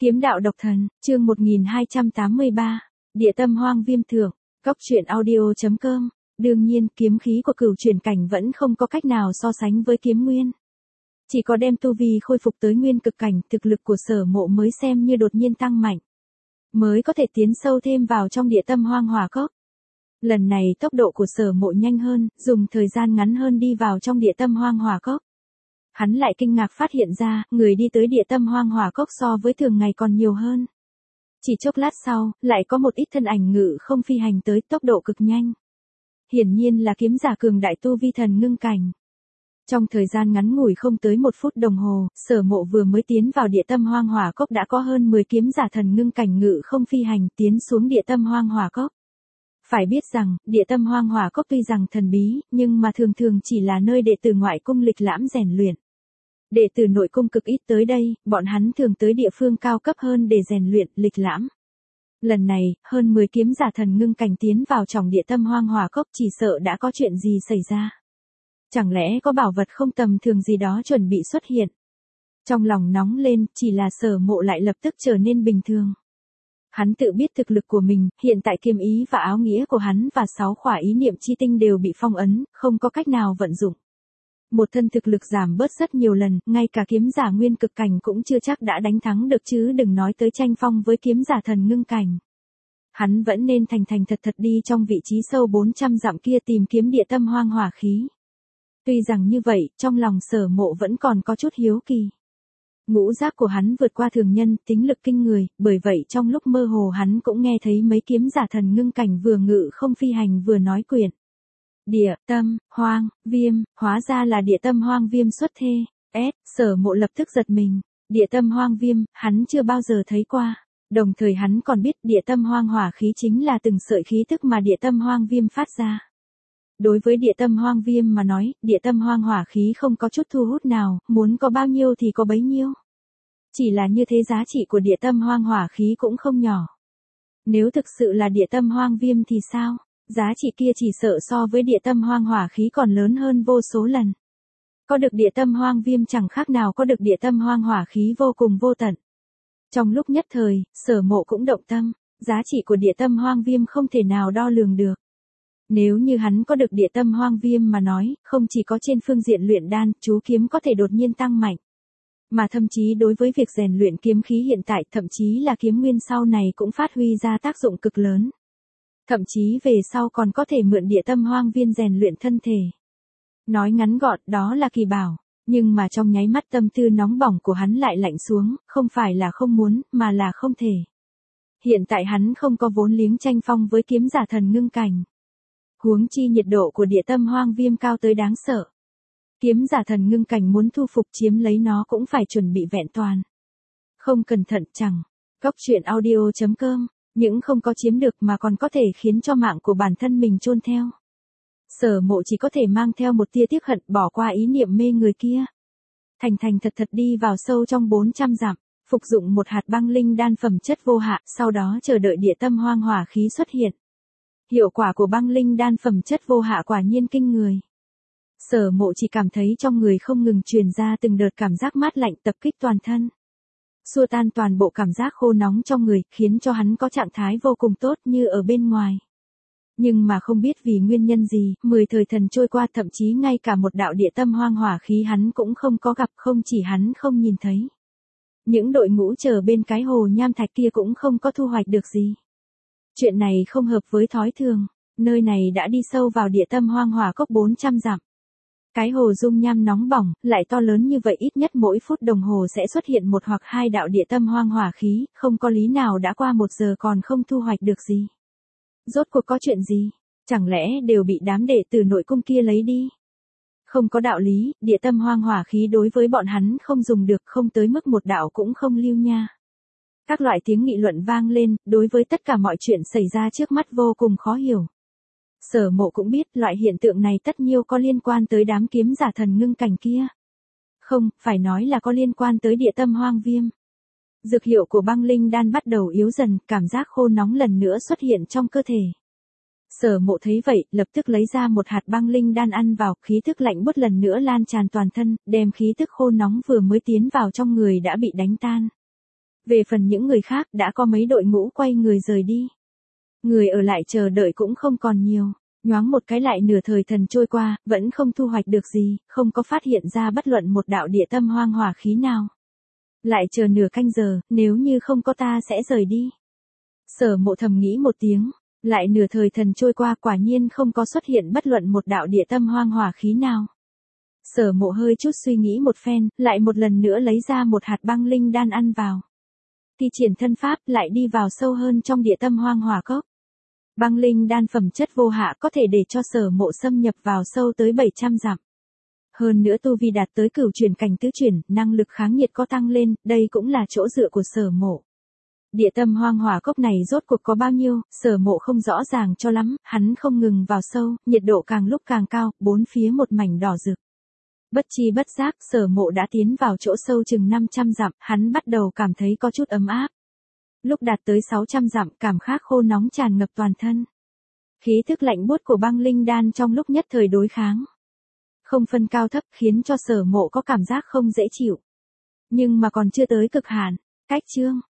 Kiếm đạo độc thần, chương 1283, Địa tâm hoang viêm thượng, Cốc truyện audio.com. Đương nhiên, kiếm khí của cửu chuyển cảnh vẫn không có cách nào so sánh với kiếm nguyên. Chỉ có đem tu vi khôi phục tới nguyên cực cảnh, thực lực của Sở Mộ mới xem như đột nhiên tăng mạnh, mới có thể tiến sâu thêm vào trong địa tâm hoang hỏa cốc. Lần này tốc độ của Sở Mộ nhanh hơn, dùng thời gian ngắn hơn đi vào trong địa tâm hoang hỏa cốc. Hắn lại kinh ngạc phát hiện ra, người đi tới địa tâm hoang hỏa cốc so với thường ngày còn nhiều hơn. Chỉ chốc lát sau, lại có một ít thân ảnh ngự không phi hành tới, tốc độ cực nhanh. Hiển nhiên là kiếm giả cường đại tu vi thần ngưng cảnh. Trong thời gian ngắn ngủi không tới 1 phút đồng hồ, Sở Mộ vừa mới tiến vào địa tâm hoang hỏa cốc đã có hơn 10 kiếm giả thần ngưng cảnh ngự không phi hành tiến xuống địa tâm hoang hỏa cốc. Phải biết rằng, địa tâm hoang hỏa cốc tuy rằng thần bí, nhưng mà thường thường chỉ là nơi đệ tử ngoại cung lịch lãm rèn luyện. Đệ tử nội cung cực ít tới đây, bọn hắn thường tới địa phương cao cấp hơn để rèn luyện, lịch lãm. Lần này, hơn 10 kiếm giả thần ngưng cảnh tiến vào trong địa tâm hoang hỏa cốc chỉ sợ đã có chuyện gì xảy ra. Chẳng lẽ có bảo vật không tầm thường gì đó chuẩn bị xuất hiện? Trong lòng nóng lên, chỉ là Sở Mộ lại lập tức trở nên bình thường. Hắn tự biết thực lực của mình, hiện tại kiếm ý và áo nghĩa của hắn và 6 khỏa ý niệm chi tinh đều bị phong ấn, không có cách nào vận dụng. Một thân thực lực giảm bớt rất nhiều lần, ngay cả kiếm giả nguyên cực cảnh cũng chưa chắc đã đánh thắng được chứ đừng nói tới tranh phong với kiếm giả thần ngưng cảnh. Hắn vẫn nên thành thành thật thật đi trong vị trí sâu 400 dặm kia tìm kiếm địa tâm hoang hỏa khí. Tuy rằng như vậy, trong lòng Sở Mộ vẫn còn có chút hiếu kỳ. Ngũ giác của hắn vượt qua thường nhân, tính lực kinh người, bởi vậy trong lúc mơ hồ hắn cũng nghe thấy mấy kiếm giả thần ngưng cảnh vừa ngự không phi hành vừa nói quyển. Địa tâm hoang viêm, hóa ra là địa tâm hoang viêm xuất thê. Sở Mộ lập tức giật mình. Địa tâm hoang viêm, hắn chưa bao giờ thấy qua. Đồng thời hắn còn biết địa tâm hoang hỏa khí chính là từng sợi khí tức mà địa tâm hoang viêm phát ra. Đối với địa tâm hoang viêm mà nói, địa tâm hoang hỏa khí không có chút thu hút nào, muốn có bao nhiêu thì có bấy nhiêu. Chỉ là như thế giá trị của địa tâm hoang hỏa khí cũng không nhỏ. Nếu thực sự là địa tâm hoang viêm thì sao? Giá trị kia chỉ sợ so với địa tâm hoang hỏa khí còn lớn hơn vô số lần. Có được địa tâm hoang viêm chẳng khác nào có được địa tâm hoang hỏa khí vô cùng vô tận. Trong lúc nhất thời, Sở Mộ cũng động tâm, giá trị của địa tâm hoang viêm không thể nào đo lường được. Nếu như hắn có được địa tâm hoang viêm mà nói, không chỉ có trên phương diện luyện đan, chú kiếm có thể đột nhiên tăng mạnh. Mà thậm chí đối với việc rèn luyện kiếm khí hiện tại, thậm chí là kiếm nguyên sau này cũng phát huy ra tác dụng cực lớn. Thậm chí về sau còn có thể mượn địa tâm hoang viên rèn luyện thân thể. Nói ngắn gọn, đó là kỳ bảo. Nhưng mà trong nháy mắt tâm tư nóng bỏng của hắn lại lạnh xuống, không phải là không muốn, mà là không thể. Hiện tại hắn không có vốn liếng tranh phong với kiếm giả thần ngưng cảnh. Huống chi nhiệt độ của địa tâm hoang viêm cao tới đáng sợ. Kiếm giả thần ngưng cảnh muốn thu phục chiếm lấy nó cũng phải chuẩn bị vẹn toàn. Không cẩn thận chẳng. Cốc truyện audio.com. Những không có chiếm được mà còn có thể khiến cho mạng của bản thân mình chôn theo. Sở Mộ chỉ có thể mang theo một tia tiếc hận bỏ qua ý niệm mê người kia. Thành thành thật thật đi vào sâu trong 400 dặm, phục dụng một hạt băng linh đan phẩm chất vô hạ, sau đó chờ đợi địa tâm hoang hỏa khí xuất hiện. Hiệu quả của băng linh đan phẩm chất vô hạ quả nhiên kinh người. Sở Mộ chỉ cảm thấy trong người không ngừng truyền ra từng đợt cảm giác mát lạnh tập kích toàn thân. Xua tan toàn bộ cảm giác khô nóng trong người, khiến cho hắn có trạng thái vô cùng tốt như ở bên ngoài. Nhưng mà không biết vì nguyên nhân gì, 10 thời thần trôi qua thậm chí ngay cả một đạo địa tâm hoang hỏa khí hắn cũng không có gặp, không chỉ hắn không nhìn thấy. Những đội ngũ chờ bên cái hồ nham thạch kia cũng không có thu hoạch được gì. Chuyện này không hợp với thói thường, nơi này đã đi sâu vào địa tâm hoang hỏa cốc 400 dặm. Cái hồ dung nham nóng bỏng, lại to lớn như vậy ít nhất mỗi phút đồng hồ sẽ xuất hiện 1 hoặc 2 đạo địa tâm hoang hỏa khí, không có lý nào đã qua 1 giờ còn không thu hoạch được gì. Rốt cuộc có chuyện gì? Chẳng lẽ đều bị đám đệ tử nội cung kia lấy đi? Không có đạo lý, địa tâm hoang hỏa khí đối với bọn hắn không dùng được, không tới mức 1 đạo cũng không lưu nha. Các loại tiếng nghị luận vang lên, đối với tất cả mọi chuyện xảy ra trước mắt vô cùng khó hiểu. Sở Mộ cũng biết loại hiện tượng này tất nhiêu có liên quan tới đám kiếm giả thần ngưng cảnh kia. Không, phải nói là có liên quan tới địa tâm hoang viêm. Dược hiệu của băng linh đan bắt đầu yếu dần, cảm giác khô nóng lần nữa xuất hiện trong cơ thể. Sở Mộ thấy vậy, lập tức lấy ra một hạt băng linh đan ăn vào, khí tức lạnh buốt lần nữa lan tràn toàn thân, đem khí tức khô nóng vừa mới tiến vào trong người đã bị đánh tan. Về phần những người khác đã có mấy đội ngũ quay người rời đi. Người ở lại chờ đợi cũng không còn nhiều. Nhoáng một cái lại nửa thời thần trôi qua, vẫn không thu hoạch được gì, không có phát hiện ra bất luận một đạo địa tâm hoang hỏa khí nào. Lại chờ nửa canh giờ, nếu như không có ta sẽ rời đi. Sở Mộ thầm nghĩ một tiếng, lại nửa thời thần trôi qua quả nhiên không có xuất hiện bất luận một đạo địa tâm hoang hỏa khí nào. Sở Mộ hơi chút suy nghĩ một phen, lại một lần nữa lấy ra một hạt băng linh đan ăn vào. Thi triển thân pháp lại đi vào sâu hơn trong địa tâm hoang hỏa cốc. Băng linh đan phẩm chất vô hạ có thể để cho Sở Mộ xâm nhập vào sâu tới 700 dặm. Hơn nữa tu vi đạt tới cửu chuyển cảnh tứ chuyển, năng lực kháng nhiệt có tăng lên, đây cũng là chỗ dựa của Sở Mộ. Địa tâm hoang hỏa cốc này rốt cuộc có bao nhiêu, Sở Mộ không rõ ràng cho lắm, hắn không ngừng vào sâu, nhiệt độ càng lúc càng cao, bốn phía một mảnh đỏ rực. Bất chi bất giác, Sở Mộ đã tiến vào chỗ sâu chừng 500 dặm, hắn bắt đầu cảm thấy có chút ấm áp. Lúc đạt tới 600 dặm, cảm giác khô nóng tràn ngập toàn thân. Khí thức lạnh buốt của băng linh đan trong lúc nhất thời đối kháng. Không phân cao thấp khiến cho Sở Mộ có cảm giác không dễ chịu. Nhưng mà còn chưa tới cực hạn. Cách chương